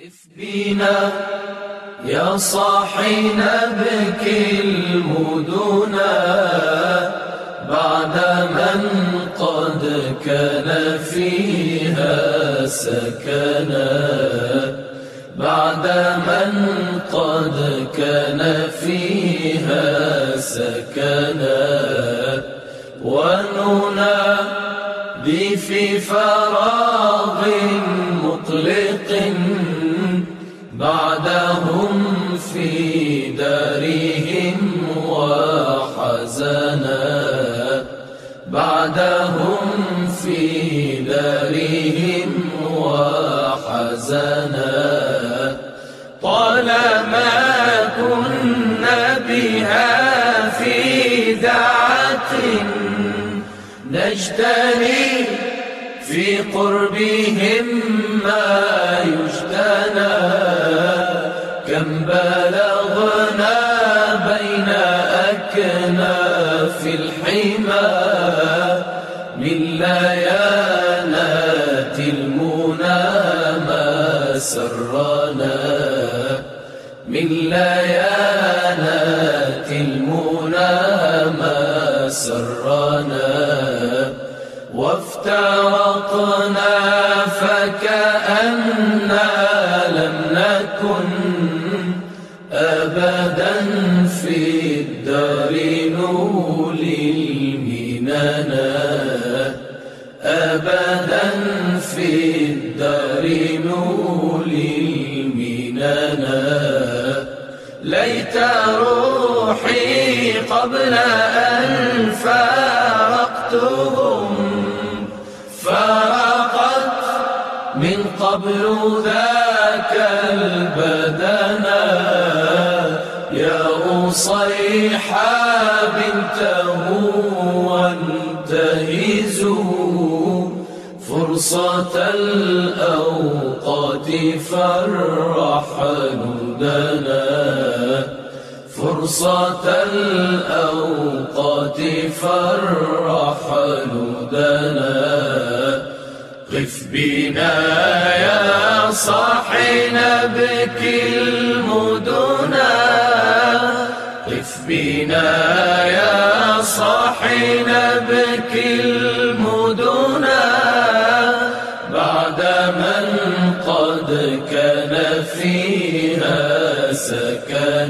قف بنا يا صاحي نبكي المدنا بعد من قد كان فيها سكنا، بعد من قد كان فيها سكنا، وننادي في فراغ مطلق بعدهم في دارهم وحزنا، بعدهم في دارهم وحزنا. طالما كنا بها في دعة نجتني في قربهم ما يجتنى، كم بلغنا بين أكناف الحمى من ليالات المنى ما سرنا، من ليالات المنى ما سرنا. وافترقنا فكأننا لم نكن أبدا في الدار نولي المننا، أبدا في الدار نولي المننا. ليت روحي قبل أن فارقتهم فارقت من قبل ذاك البدنا، يا أصيحا بنته وانتهزوا فرصة الأوقات فالرحل دنا، فرصة الأوقات فالرحل دنا. قف بنا يا صاحي نبكي المدنا، قف بنا يا صاحي نبكي المدنا بعد من قد كان فيها سكنا.